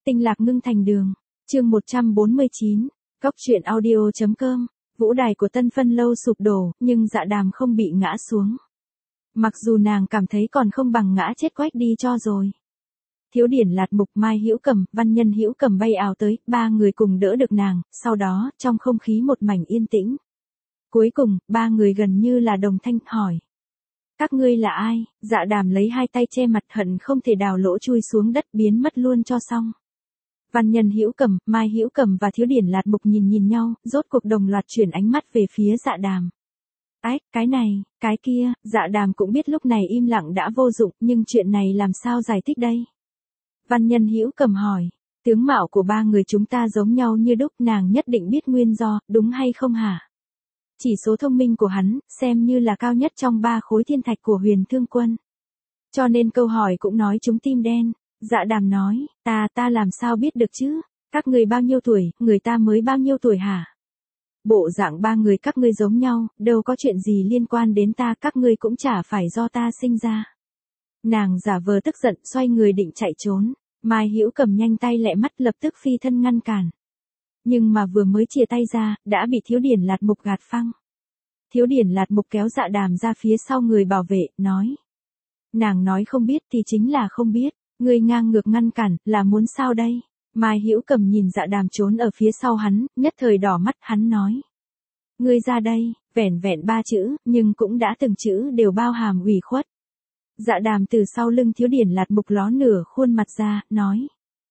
Tinh lạc ngưng thành đường. Chương 149. Cóc truyện audio.com. Vũ đài của Tân Phân Lâu sụp đổ, nhưng Dạ Đàm không bị ngã xuống. Mặc dù nàng cảm thấy còn không bằng ngã chết quách đi cho rồi. Thiếu Điển Lạt Mục, Mai Hữu Cầm, Văn Nhân Hữu Cầm bay ào tới, ba người cùng đỡ được nàng, sau đó, trong không khí một mảnh yên tĩnh. Cuối cùng, ba người gần như là đồng thanh hỏi. Các ngươi là ai? Dạ Đàm lấy hai tay che mặt, hận không thể đào lỗ chui xuống đất biến mất luôn cho xong. Văn Nhân Hữu Cầm, Mai Hữu Cầm và Thiếu Điển Lạt Mục nhìn nhau, rốt cuộc đồng loạt chuyển ánh mắt về phía Dạ Đàm. Ách, cái này, cái kia, Dạ Đàm cũng biết lúc này im lặng đã vô dụng, nhưng chuyện này làm sao giải thích đây? Văn Nhân Hữu Cầm hỏi, tướng mạo của ba người chúng ta giống nhau như đúc, nàng nhất định biết nguyên do, đúng hay không hả? Chỉ số thông minh của hắn, xem như là cao nhất trong ba khối thiên thạch của Huyền Thương Quân. Cho nên câu hỏi cũng nói chúng tim đen. Dạ Đàm nói, ta làm sao biết được chứ? Các người bao nhiêu tuổi, người ta mới bao nhiêu tuổi hả? Bộ dạng ba người các ngươi giống nhau, đâu có chuyện gì liên quan đến ta, các ngươi cũng chả phải do ta sinh ra. Nàng giả vờ tức giận, xoay người định chạy trốn. Mai Hữu Cầm nhanh tay lẹ mắt lập tức phi thân ngăn cản. Nhưng mà vừa mới chia tay ra, đã bị Thiếu Điển Lạt Mục gạt phăng. Thiếu Điển Lạt Mục kéo Dạ Đàm ra phía sau người bảo vệ, nói. Nàng nói không biết thì chính là không biết, ngươi ngang ngược ngăn cản, là muốn sao đây? Mai Hữu Cầm nhìn Dạ Đàm trốn ở phía sau hắn, nhất thời đỏ mắt, hắn nói. Ngươi ra đây, vẻn vẹn ba chữ, nhưng cũng đã từng chữ đều bao hàm ủy khuất. Dạ Đàm từ sau lưng Thiếu Điển Lạt Mục ló nửa khuôn mặt ra, nói.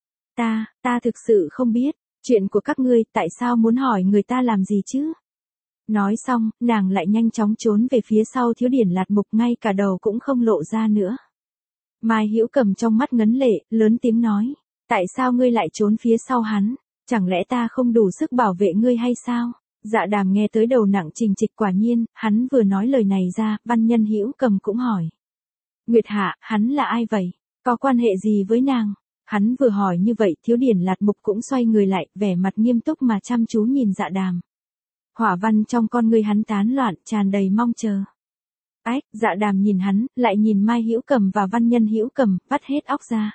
Ta thực sự không biết, chuyện của các ngươi tại sao muốn hỏi người ta làm gì chứ? Nói xong, nàng lại nhanh chóng trốn về phía sau Thiếu Điển Lạt Mục, ngay cả đầu cũng không lộ ra nữa. Mai Hữu Cầm trong mắt ngấn lệ, lớn tiếng nói. Tại sao ngươi lại trốn phía sau hắn? Chẳng lẽ ta không đủ sức bảo vệ ngươi hay sao? Dạ Đàm nghe tới đầu nặng trình trịch, quả nhiên, hắn vừa nói lời này ra, Văn Nhân Hữu Cầm cũng hỏi. Nguyệt Hạ, hắn là ai vậy? Có quan hệ gì với nàng? Hắn vừa hỏi như vậy, Thiếu Điển Lạt Mục cũng xoay người lại, vẻ mặt nghiêm túc mà chăm chú nhìn Dạ Đàm. Hỏa văn trong con ngươi hắn tán loạn, tràn đầy mong chờ. Ách, Dạ Đàm nhìn hắn, lại nhìn Mai Hữu Cầm và Văn Nhân Hữu Cầm, vắt hết óc ra.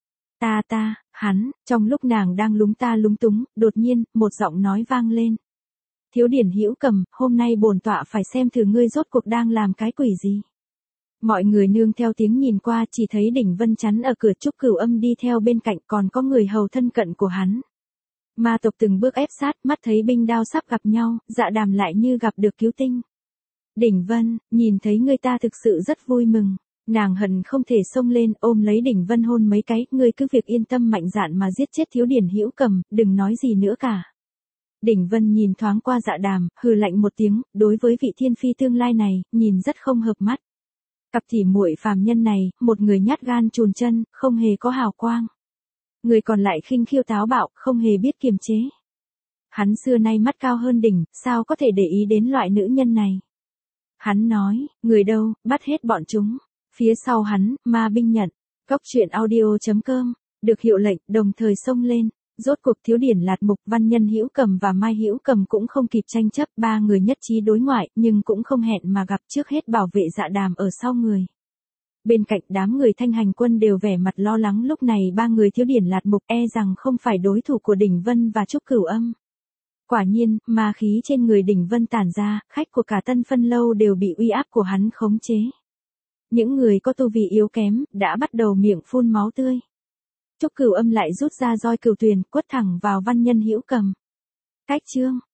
Hắn, trong lúc nàng đang lúng ta lúng túng, đột nhiên, một giọng nói vang lên. Thiếu Điển Hữu Cầm, hôm nay bổn tọa phải xem thử ngươi rốt cuộc đang làm cái quỷ gì. Mọi người nương theo tiếng nhìn qua, chỉ thấy Đỉnh Vân chắn ở cửa, Trúc Cửu Âm đi theo bên cạnh, còn có người hầu thân cận của hắn. Ma tộc từng bước ép sát, mắt thấy binh đao sắp gặp nhau, Dạ Đàm lại như gặp được cứu tinh. Đỉnh Vân, nhìn thấy người ta thực sự rất vui mừng. Nàng hận không thể xông lên, ôm lấy Đỉnh Vân hôn mấy cái, ngươi cứ việc yên tâm mạnh dạn mà giết chết Thiếu Điển Hữu Cầm, đừng nói gì nữa cả. Đỉnh Vân nhìn thoáng qua Dạ Đàm, hừ lạnh một tiếng, đối với vị thiên phi tương lai này, nhìn rất không hợp mắt. Cặp tỉ muội phàm nhân này, một người nhát gan chùn chân, không hề có hào quang. Người còn lại khinh khiêu táo bạo, không hề biết kiềm chế. Hắn xưa nay mắt cao hơn đỉnh, sao có thể để ý đến loại nữ nhân này. Hắn nói, người đâu, bắt hết bọn chúng. Phía sau hắn, ma binh nhận. Cóc truyện audio.com. Được hiệu lệnh, đồng thời xông lên. Rốt cuộc Thiếu Điển Lạt Mục, Văn Nhân Hữu Cầm và Mai Hữu Cầm cũng không kịp tranh chấp, ba người nhất trí đối ngoại, nhưng cũng không hẹn mà gặp, trước hết bảo vệ Dạ Đàm ở sau người. Bên cạnh đám người Thanh Hành Quân đều vẻ mặt lo lắng, lúc này ba người Thiếu Điển Lạt Mục e rằng không phải đối thủ của Đỉnh Vân và Trúc Cửu Âm. Quả nhiên, ma khí trên người Đỉnh Vân tản ra, khách của cả Tân Phân Lâu đều bị uy áp của hắn khống chế. Những người có tu vi yếu kém, đã bắt đầu miệng phun máu tươi. Trúc Cửu Âm lại rút ra roi cửu tuyền, quất thẳng vào Văn Nhân Hữu Cầm. Cách chương,